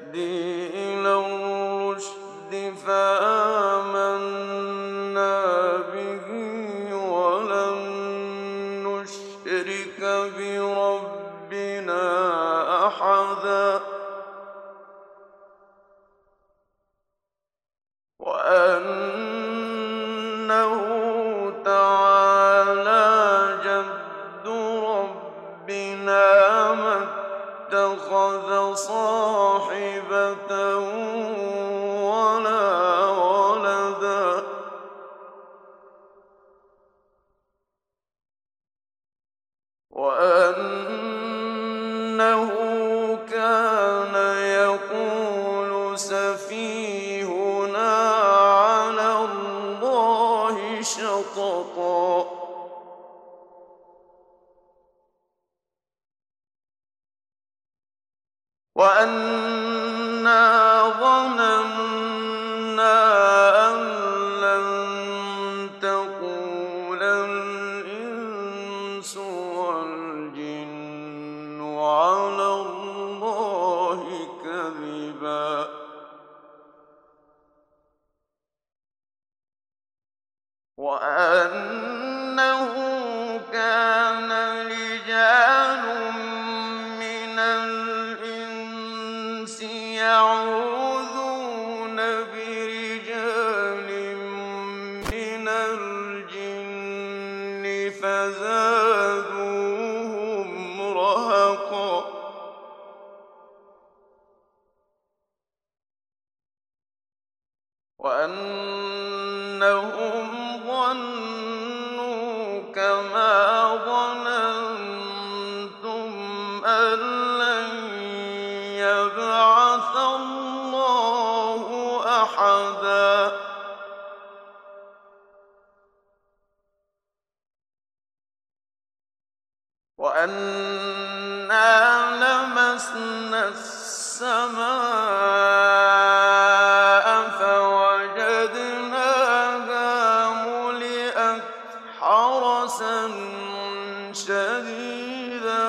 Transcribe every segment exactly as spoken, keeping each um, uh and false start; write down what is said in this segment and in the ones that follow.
يهدي إلى الرشد فآمنا به ولن نشرك بربنا أحدا وأنه تعالى جد ربنا ما اتخذ صاحبة ولا ولدا وأنه كان يقول سفيهنا على الله شططا وأنا ظننا أن لن تقول الإنس والجن على الله كذبا وأنه كان رجال من الإنس يعوذون برجال من الجن فزادوهم رهقا وأنهم ظنوا كما ظننتم أن لن يبعث الله أحدا وأنا لمسنا السماء فوجدناها ملئت حرسا شديدا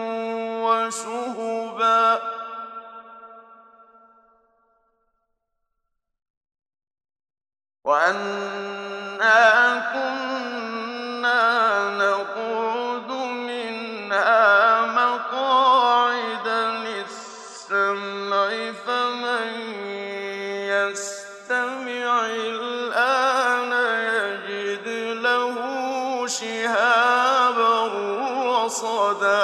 وشهبا وأنا كنا نقعد منها مقاعد للسمع فمن يستمع الآن يجد له شهابا رصدا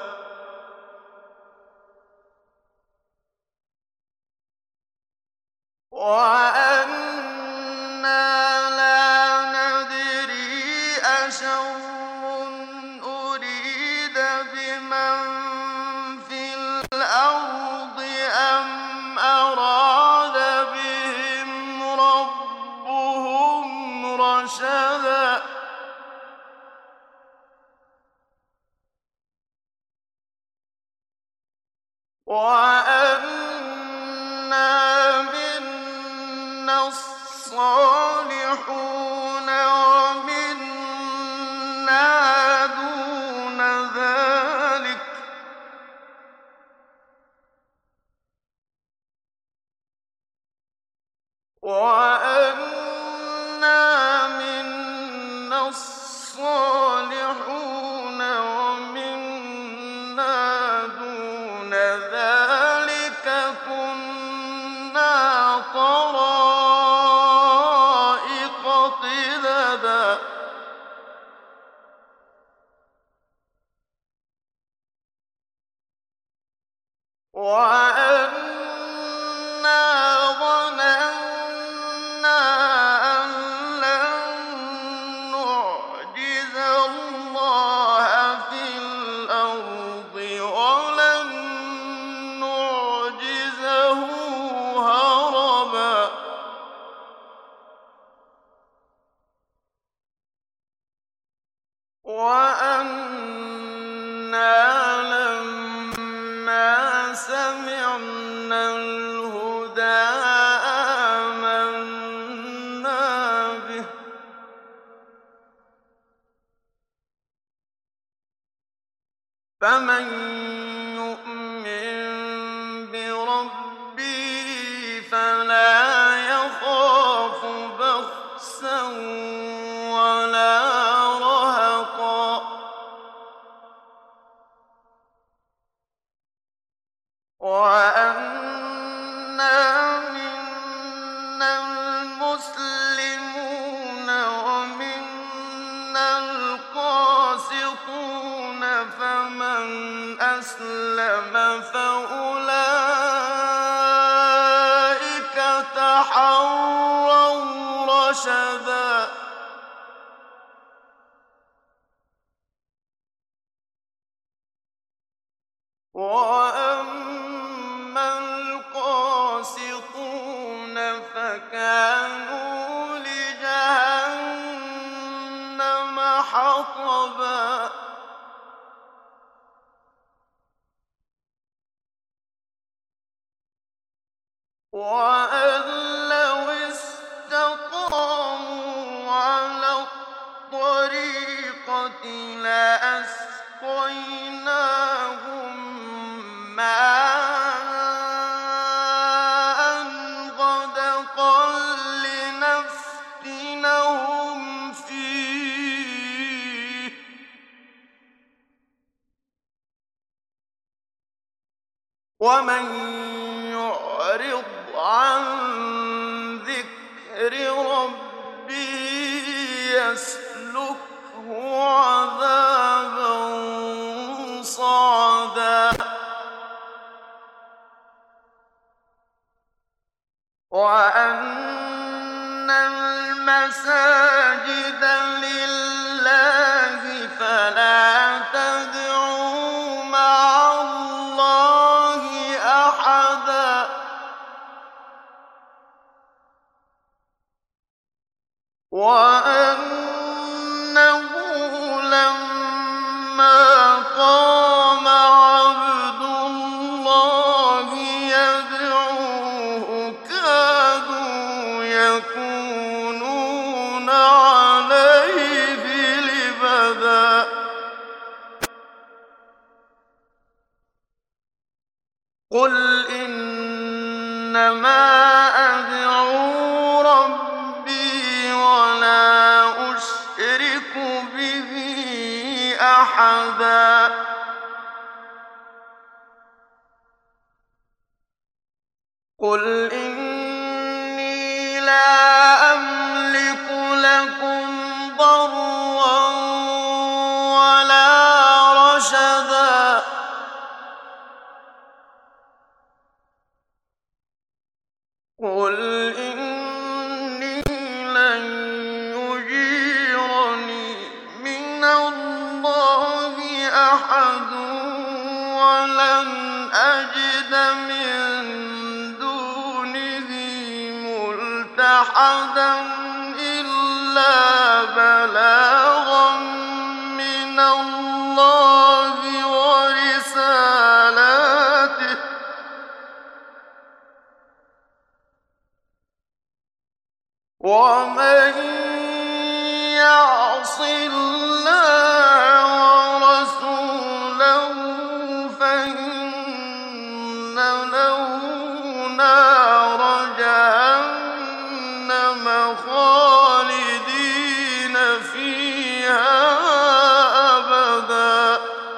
وأنا لا ندري أشر أريد بمن في الأرض أم أراد بهم ربهم رشدا وأنا منا الصالحون ومنا دون ذلك وأنا منا الصالحون ومنا دون ذلك كنا طرائق قددا وأنا ظننا أن لن نعجز الله في الأرض ولن نعجزه هربا وأنا لما سمعنا الهدى آمنا به فمن يؤمن بربه وَأَمَّا الْقَاسِطُونَ فَكَانُوا لِجَهَنَّمَ حَطَبًا وَأَن لَّوْ اسْتَقَامُوا عَلَى الطَّرِيقَةِ لَأَسْقَيْنَاهُم مَّاءً غَدَقًا لِّنَفْتِنَهُمْ فِيهِ ۚ وَمَن يُعْرِضْ عَن ذِكْرِ رَبِّهِ يَسْلُكْهُ عَذَابًا صَعَدًا وَأَنَّ الْمَسَاجِدَ لِلَّهِ فَلَا تَدْعُوا مَعَ اللَّهِ أَحَدًا ۚ وَأَنَّهُ لَمَّا قَامَ عَبْدُ اللَّهِ يَدْعُوهُ كَادُوا يَكُونُونَ عَلَيْهِ لِبَدًا قُلْ إِنَّمَا أَدْعُو رَبِّي وَلَا أُشْرِكُ بِهِ أَحَدًا قُلْ إِنِّي لَا أَمْلِكُ لَكُمْ ضَرًّا وَلَا رَشَدًا قُلْ إِنِّي لَن يُجِيرَنِي مِنَ اللَّهِ أَحَدٌ وَلَنْ أَجِدَ مِن دُونِهِ مُلْتَحَدًا إِلَّا بَلَاغًا مِّنَ اللَّهِ وَرِسَالَاتِهِ ۚ وَمَن يَعْصِ اللَّهَ وَرَسُولَهُ فَإِنَّ لَهُ نَارَ جَهَنَّمَ خَالِدِينَ فِيهَا أَبَدًا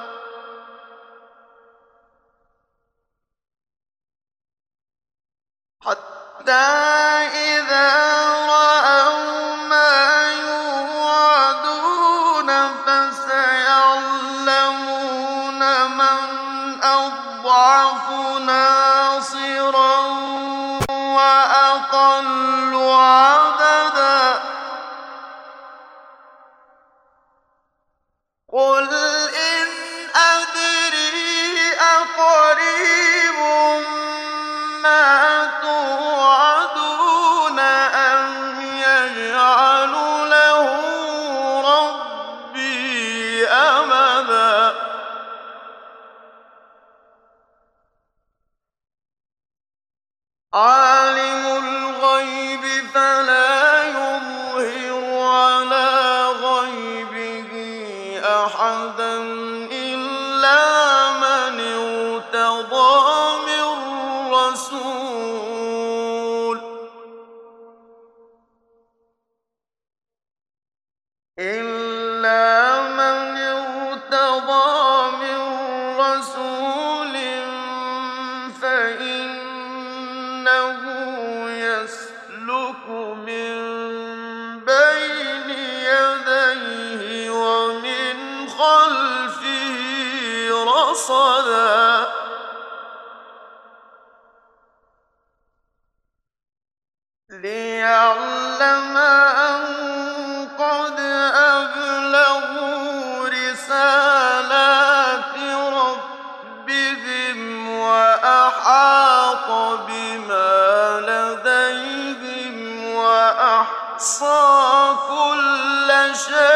حَتَّىٰ إِذَا رَأَوْا مَا يُوعَدُونَ فَسَيَعْلَمُونَ مَنْ أَضْعَفُ نَاصِرًا وَأَقَلُّ عَدَدًا قُلْ إِنْ أَدْرِي أَقَرِيبٌ مَّا تُوعَدُونَ أَمْ يَجْعَلُ لَهُ رَبِّي أَمَدًا عَالِمُ الْغَيْبِ فَلَا يُظْهِرُ عَلَىٰ غَيْبِهِ أَحَدًا إِلَّا مَنِ ارْتَضَىٰ مِن رَّسُولٍ إِلَّا مَنِ ارْتَضَىٰ مِن رَّسُولٍ فَإِنَّهُ يَسْلُكُ مِن بَيْنِ يَدَيْهِ وَمِنْ خَلْفِهِ رَصَدًا لِّيَعْلَمَ أَن رسالات ربهم وأحاط بما لديهم وأحصى كل شيء